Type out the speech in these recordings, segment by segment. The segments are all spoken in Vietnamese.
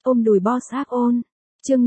Ôm đùi boss áp ôn. Chương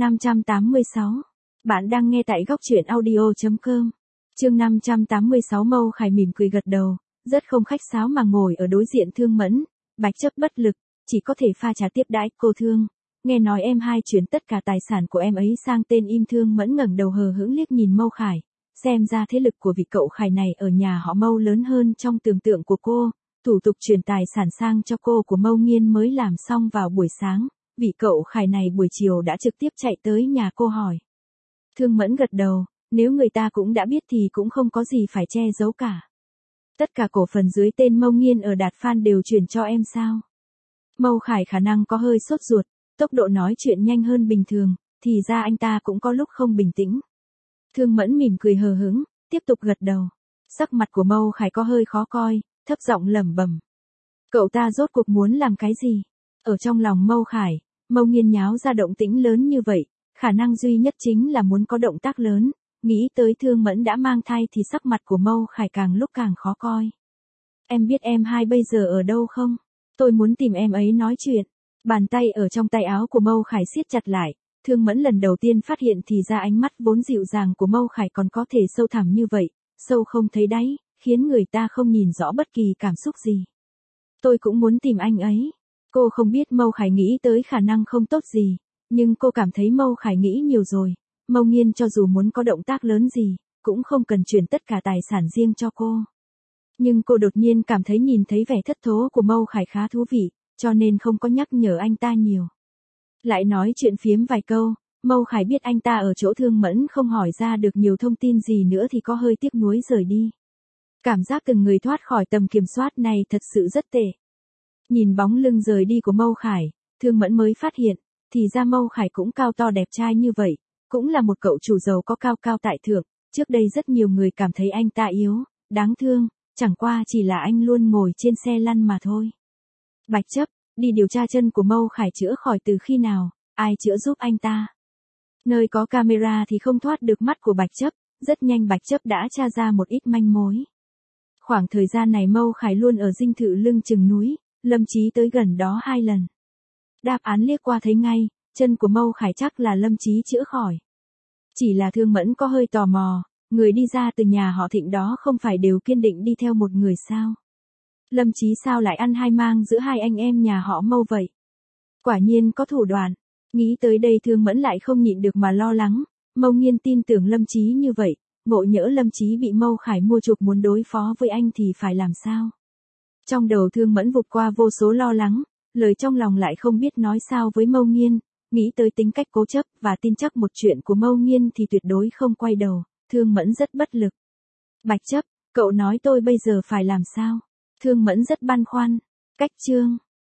586. Bạn đang nghe tại góc truyện audio.com. Chương 586. Mâu Khải mỉm cười gật đầu, rất không khách sáo mà ngồi ở đối diện Thương Mẫn. Bạch Chấp bất lực, chỉ có thể pha trà tiếp đãi. Cô Thương, nghe nói em hai chuyển tất cả tài sản của em ấy sang tên Im. Thương Mẫn ngẩng đầu hờ hững liếc nhìn Mâu Khải. Xem ra thế lực của vị cậu Khải này ở nhà họ Mâu lớn hơn trong tưởng tượng của cô. Thủ tục chuyển tài sản sang cho cô của Mâu Nghiên mới làm xong vào buổi sáng. Vị cậu Khải này buổi chiều đã trực tiếp chạy tới nhà cô hỏi. Thương Mẫn gật đầu, nếu người ta cũng đã biết thì cũng không có gì phải che giấu cả. Tất cả cổ phần dưới tên Mâu Nghiên ở Đạt Phan đều chuyển cho em sao? Mâu Khải khả năng có hơi sốt ruột, tốc độ nói chuyện nhanh hơn bình thường, thì ra anh ta cũng có lúc không bình tĩnh. Thương Mẫn mỉm cười hờ hững, tiếp tục gật đầu. Sắc mặt của Mâu Khải có hơi khó coi, thấp giọng lẩm bẩm. Cậu ta rốt cuộc muốn làm cái gì? Ở trong lòng Mâu Khải, Mâu Nghiên nháo ra động tĩnh lớn như vậy, khả năng duy nhất chính là muốn có động tác lớn. Nghĩ tới Thương Mẫn đã mang thai thì sắc mặt của Mâu Khải càng lúc càng khó coi. Em biết em hai bây giờ ở đâu không? Tôi muốn tìm em ấy nói chuyện. Bàn tay ở trong tay áo của Mâu Khải siết chặt lại. Thương Mẫn lần đầu tiên phát hiện thì ra ánh mắt vốn dịu dàng của Mâu Khải còn có thể sâu thẳm như vậy, sâu không thấy đáy, khiến người ta không nhìn rõ bất kỳ cảm xúc gì. Tôi cũng muốn tìm anh ấy. Cô không biết Mâu Khải nghĩ tới khả năng không tốt gì, nhưng cô cảm thấy Mâu Khải nghĩ nhiều rồi. Mâu Nghiên cho dù muốn có động tác lớn gì, cũng không cần chuyển tất cả tài sản riêng cho cô. Nhưng cô đột nhiên cảm thấy nhìn thấy vẻ thất thố của Mâu Khải khá thú vị, cho nên không có nhắc nhở anh ta nhiều. Lại nói chuyện phiếm vài câu, Mâu Khải biết anh ta ở chỗ Thương Mẫn không hỏi ra được nhiều thông tin gì nữa thì có hơi tiếc nuối rời đi. Cảm giác từng người thoát khỏi tầm kiểm soát này thật sự rất tệ. Nhìn bóng lưng rời đi của Mâu Khải, Thương Mẫn mới phát hiện, thì ra Mâu Khải cũng cao to đẹp trai như vậy, cũng là một cậu chủ giàu có cao cao tại thượng. Trước đây rất nhiều người cảm thấy anh ta yếu, đáng thương, chẳng qua chỉ là anh luôn ngồi trên xe lăn mà thôi. Bạch Chấp, đi điều tra chân của Mâu Khải chữa khỏi từ khi nào, ai chữa giúp anh ta. Nơi có camera thì không thoát được mắt của Bạch Chấp, rất nhanh Bạch Chấp đã tra ra một ít manh mối. Khoảng thời gian này Mâu Khải luôn ở dinh thự lưng chừng núi, Lâm Chí tới gần đó 2 lần. Đáp án liếc qua thấy ngay, chân của Mâu Khải chắc là Lâm Chí chữa khỏi. Chỉ là Thương Mẫn có hơi tò mò, người đi ra từ nhà họ Thịnh đó không phải đều kiên định đi theo một người sao? Lâm Chí sao lại ăn hai mang giữa hai anh em nhà họ Mâu vậy? Quả nhiên có thủ đoạn. Nghĩ tới đây Thương Mẫn lại không nhịn được mà lo lắng. Mâu Nghiên tin tưởng Lâm Chí như vậy, ngộ nhỡ Lâm Chí bị Mâu Khải mua chuộc muốn đối phó với anh thì phải làm sao? Trong đầu Thương Mẫn vụt qua vô số lo lắng, lời trong lòng lại không biết nói sao với Mâu Nghiên. Nghĩ tới tính cách cố chấp và tin chắc một chuyện của Mâu Nghiên thì tuyệt đối không quay đầu, Thương Mẫn rất bất lực. Bạch Chấp, cậu nói tôi bây giờ phải làm sao? Thương Mẫn rất băn khoăn. Cách chương.